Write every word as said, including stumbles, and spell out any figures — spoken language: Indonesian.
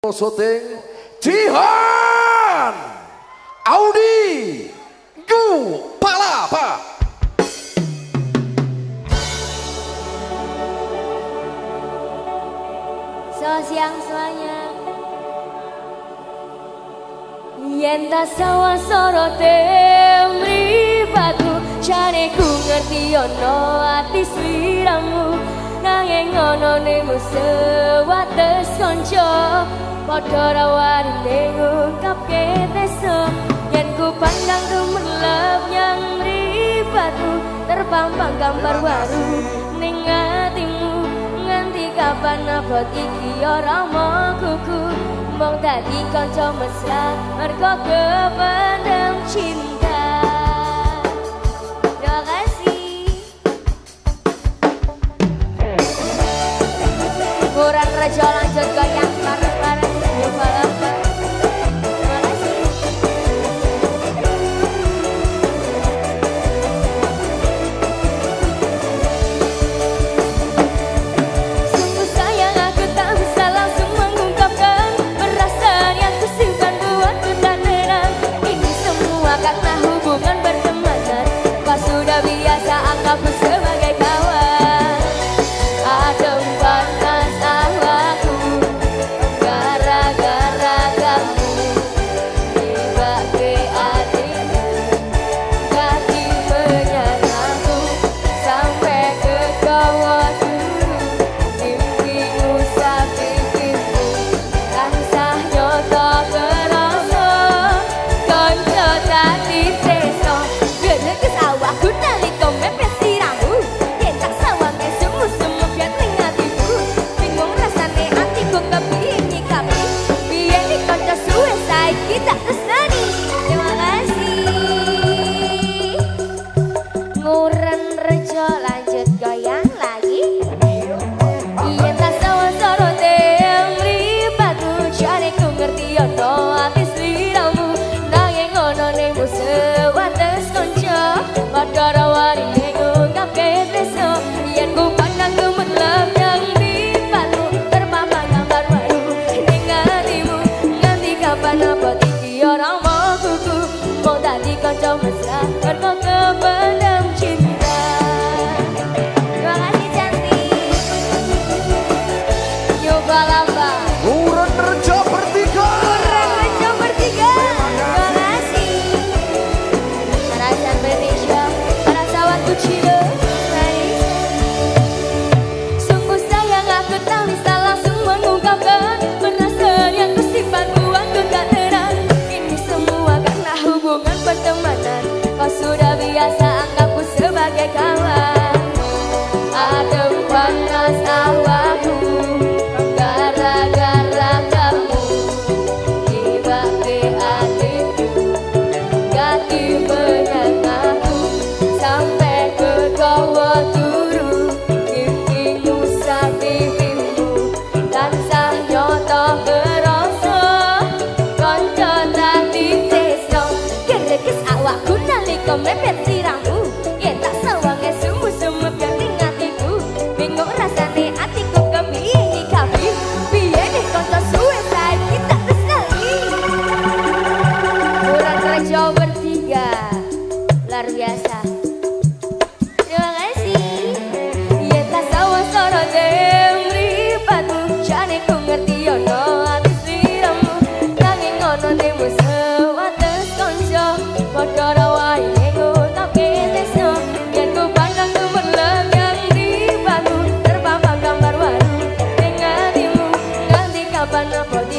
Syuting Jihan Audi Gu Palapa. Selamat siang semuanya. Yen ta sawa sorote mripatku, jane ku ngerti ono ati sliramu, nanging ono nemu sewates kanca. Padha rawane ngungkapke tresno, yen ku pandang gemerlap yang mripatku, terpampang gambar baru ning atimu. Nganti kapan abot iki ora mokuku, mong dadi kanca mesra mergo kependem cinta. Terima kasih. Kurang rejo lanjut goyang bareng-bareng. Biasa anggapku sebagai kawan, adem panas awakku gara-gara kamu, tiba ke hatimu, ganti menyangku sampai ke kawah dulu. Mimpimu sapikimu tansah nyoto kerasa, konco tadi teso geleges awakku. Kita kesani, terima kasih. Nguren rejo lanjut goyang lagi. Yen tak sawa sorote mripatku, jane ku ngerti ono ati sliramu, nanging ono nemu sewates kanca. Padha rawane ngungkapke tresno, yen ku pandang gemerlap yang mripatku, terpampang gambar baru ning atimu. Nganti kapan abot orang mokuku, mau tadi kanca mesra mergo kependem cinta. Terima kasih cantik. Nyoba lamba. Nguren rejo bertiga. Nguren rejo bertiga. Terima kasih. Para sampai Indonesia, para sahabatku Cile. Sungguh sayang aku tak bisa langsung mengungkapkan perasaan yang kusimpan buat ku tak terang. Hubungan pertemanan, kau sudah biasa anggapku sebagai kawan. Adem panas awakku gara-gara kamu, tiba ke hatiku, ganti menyangku sampai ke kawah turu. Mimpimu sapikimu tansah nyoto kerasa, konco tadi geleges awakku nalika mepet siramu, yen tak sawange sumut-sumut ganing atiku. Bingung rasane atiku kepiye nyikapi, piye nek kanca suwe saiki tak tresnani. Kurang rejo bertiga, luar biasa. Terima kasih. Yen tak sawa sorote mripatku, jane ku ngerti ono ati sliramu, nanging ono nemu sewates kanca. Padha rawane ngungkapke tresno, yen ku pandang gemerlap yang mripatku, terpampang gambar baru ning atimu. Nganti kapan apa